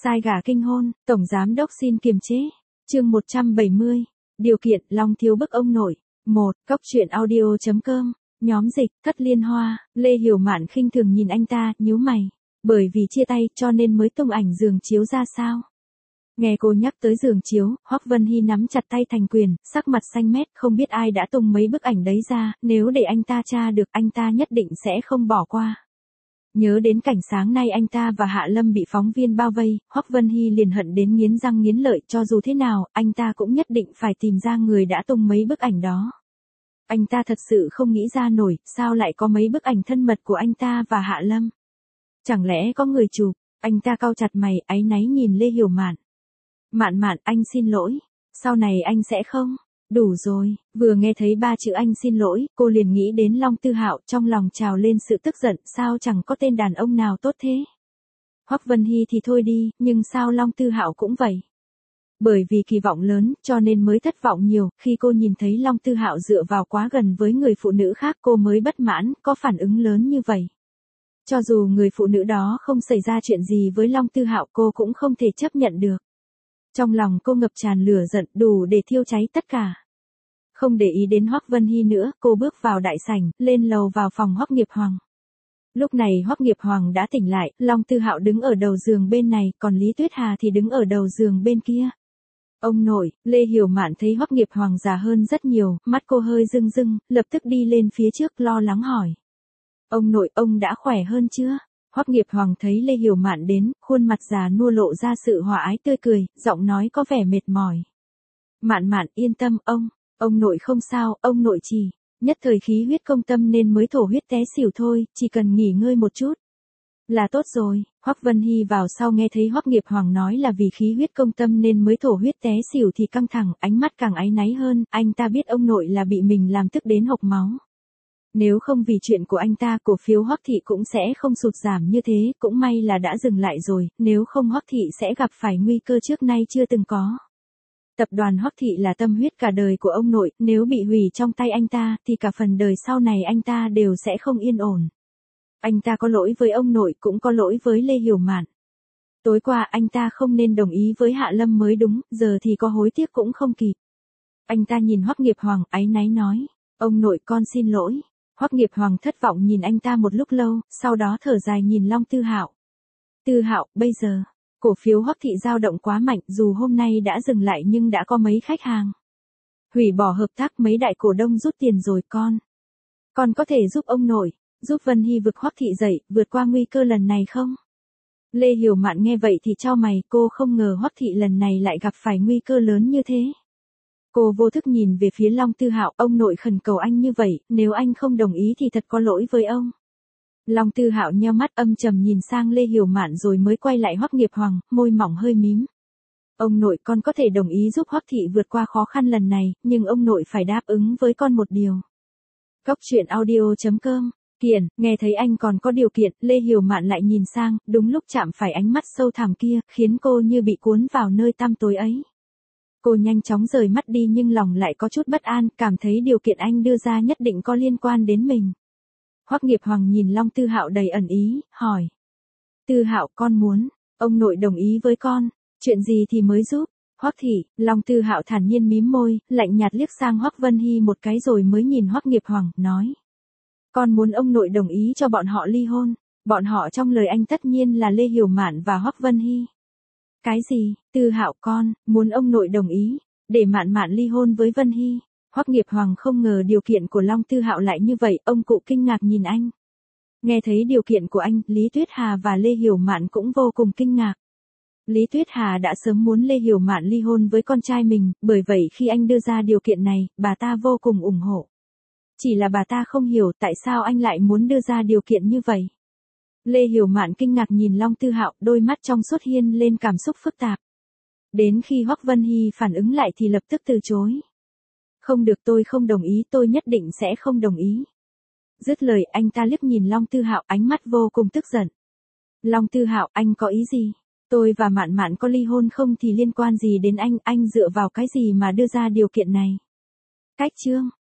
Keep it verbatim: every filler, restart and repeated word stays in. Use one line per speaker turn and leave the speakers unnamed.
Sai gà kinh hôn, tổng giám đốc xin kiềm chế. Chương một trăm bảy mươi. Điều kiện Long thiếu bức ông nội. một. Cốc truyện audio chấm com. Nhóm dịch, Thất Liên Hoa. Lê Hiểu Mạn khinh thường nhìn anh ta, nhíu mày. Bởi vì chia tay cho nên mới tung ảnh giường chiếu ra sao? Nghe cô nhắc tới giường chiếu, Hoắc Vân Hy nắm chặt tay thành quyền, sắc mặt xanh mét, không biết ai đã tung mấy bức ảnh đấy ra, nếu để anh ta tra được, anh ta nhất định sẽ không bỏ qua. Nhớ đến cảnh sáng nay anh ta và Hạ Lâm bị phóng viên bao vây, Hoắc Vân Hy liền hận đến nghiến răng nghiến lợi, cho dù thế nào, anh ta cũng nhất định phải tìm ra người đã tung mấy bức ảnh đó. Anh ta thật sự không nghĩ ra nổi, sao lại có mấy bức ảnh thân mật của anh ta và Hạ Lâm. Chẳng lẽ có người chụp? Anh ta cau chặt mày, áy náy nhìn Lê Hiểu Mạn. Mạn Mạn, anh xin lỗi, sau này anh sẽ không. Đủ rồi, vừa nghe thấy ba chữ anh xin lỗi, cô liền nghĩ đến Long Tư Hạo, trong lòng trào lên sự tức giận, sao chẳng có tên đàn ông nào tốt thế. Hoắc Vân Hy thì thôi đi, nhưng sao Long Tư Hạo cũng vậy. Bởi vì kỳ vọng lớn, cho nên mới thất vọng nhiều, khi cô nhìn thấy Long Tư Hạo dựa vào quá gần với người phụ nữ khác cô mới bất mãn, có phản ứng lớn như vậy. Cho dù người phụ nữ đó không xảy ra chuyện gì với Long Tư Hạo cô cũng không thể chấp nhận được. Trong lòng cô ngập tràn lửa giận đủ để thiêu cháy tất cả. Không để ý đến Hoắc Vân Hy nữa, cô bước vào đại sảnh, lên lầu vào phòng Hoắc Nghiệp Hoàng. Lúc này Hoắc Nghiệp Hoàng đã tỉnh lại, Long Tư Hạo đứng ở đầu giường bên này, còn Lý Tuyết Hà thì đứng ở đầu giường bên kia. Ông nội, Lê Hiểu Mạn thấy Hoắc Nghiệp Hoàng già hơn rất nhiều, mắt cô hơi rưng rưng, lập tức đi lên phía trước lo lắng hỏi. Ông nội, ông đã khỏe hơn chưa? Hoắc Nghiệp Hoàng thấy Lê Hiểu Mạn đến, khuôn mặt già nua lộ ra sự hòa ái tươi cười, giọng nói có vẻ mệt mỏi. Mạn Mạn yên tâm, ông, ông nội không sao, ông nội chỉ, nhất thời khí huyết công tâm nên mới thổ huyết té xỉu thôi, chỉ cần nghỉ ngơi một chút. Là tốt rồi, Hoắc Vân Hy vào sau nghe thấy Hoắc Nghiệp Hoàng nói là vì khí huyết công tâm nên mới thổ huyết té xỉu thì căng thẳng, ánh mắt càng áy náy hơn, anh ta biết ông nội là bị mình làm tức đến hộc máu. Nếu không vì chuyện của anh ta, cổ phiếu Hoắc thị cũng sẽ không sụt giảm như thế, cũng may là đã dừng lại rồi, nếu không Hoắc thị sẽ gặp phải nguy cơ trước nay chưa từng có. Tập đoàn Hoắc thị là tâm huyết cả đời của ông nội, nếu bị hủy trong tay anh ta, thì cả phần đời sau này anh ta đều sẽ không yên ổn. Anh ta có lỗi với ông nội cũng có lỗi với Lê Hiểu Mạn. Tối qua anh ta không nên đồng ý với Hạ Lâm mới đúng, giờ thì có hối tiếc cũng không kịp. Anh ta nhìn Hoắc Nghiệp Hoàng, áy náy nói, ông nội con xin lỗi. Hoắc Nghiệp Hoàng thất vọng nhìn anh ta một lúc lâu, sau đó thở dài nhìn Long Tư Hạo. Tư Hạo, bây giờ, cổ phiếu Hoắc thị dao động quá mạnh, dù hôm nay đã dừng lại nhưng đã có mấy khách hàng hủy bỏ hợp tác, mấy đại cổ đông rút tiền rồi con. Con có thể giúp ông nội, giúp Vân Hy vực Hoắc thị dậy, vượt qua nguy cơ lần này không? Lê Hiểu Mạn nghe vậy thì chau mày, cô không ngờ Hoắc thị lần này lại gặp phải nguy cơ lớn như thế. Cô vô thức nhìn về phía Long Tư Hạo, ông nội khẩn cầu anh như vậy, nếu anh không đồng ý thì thật có lỗi với ông. Long Tư Hạo nheo mắt âm trầm nhìn sang Lê Hiểu Mạn rồi mới quay lại Hoắc Nghiệp Hoàng, môi mỏng hơi mím. Ông nội con có thể đồng ý giúp Hoắc thị vượt qua khó khăn lần này, nhưng ông nội phải đáp ứng với con một điều. Cốc truyện audio chấm com. Kiền, nghe thấy anh còn có điều kiện, Lê Hiểu Mạn lại nhìn sang, đúng lúc chạm phải ánh mắt sâu thẳm kia, khiến cô như bị cuốn vào nơi tăm tối ấy. Cô nhanh chóng rời mắt đi nhưng lòng lại có chút bất an, cảm thấy điều kiện anh đưa ra nhất định có liên quan đến mình. Hoắc Nghiệp Hoàng nhìn Long Tư Hạo đầy ẩn ý, hỏi. Tư Hạo con muốn, ông nội đồng ý với con, chuyện gì thì mới giúp. Hoắc thị, Long Tư Hạo thản nhiên mím môi, lạnh nhạt liếc sang Hoắc Vân Hy một cái rồi mới nhìn Hoắc Nghiệp Hoàng, nói. Con muốn ông nội đồng ý cho bọn họ ly hôn, bọn họ trong lời anh tất nhiên là Lê Hiểu Mạn và Hoắc Vân Hy. Cái gì, Tư Hạo con, muốn ông nội đồng ý, để Mạn Mạn ly hôn với Vân Hy. Hoắc Nghiệp Hoàng không ngờ điều kiện của Long Tư Hạo lại như vậy, ông cụ kinh ngạc nhìn anh. Nghe thấy điều kiện của anh, Lý Tuyết Hà và Lê Hiểu Mạn cũng vô cùng kinh ngạc. Lý Tuyết Hà đã sớm muốn Lê Hiểu Mạn ly hôn với con trai mình, bởi vậy khi anh đưa ra điều kiện này, bà ta vô cùng ủng hộ. Chỉ là bà ta không hiểu tại sao anh lại muốn đưa ra điều kiện như vậy. Lê Hiểu Mạn kinh ngạc nhìn Long Tư Hạo, đôi mắt trong suốt hiên lên cảm xúc phức tạp. Đến khi Hoắc Vân Hy phản ứng lại thì lập tức từ chối. Không được, tôi không đồng ý, tôi nhất định sẽ không đồng ý. Dứt lời anh ta liếc nhìn Long Tư Hạo, ánh mắt vô cùng tức giận. Long Tư Hạo, anh có ý gì? Tôi và Mạn Mạn có ly hôn không thì liên quan gì đến anh, anh dựa vào cái gì mà đưa ra điều kiện này? Cách chương.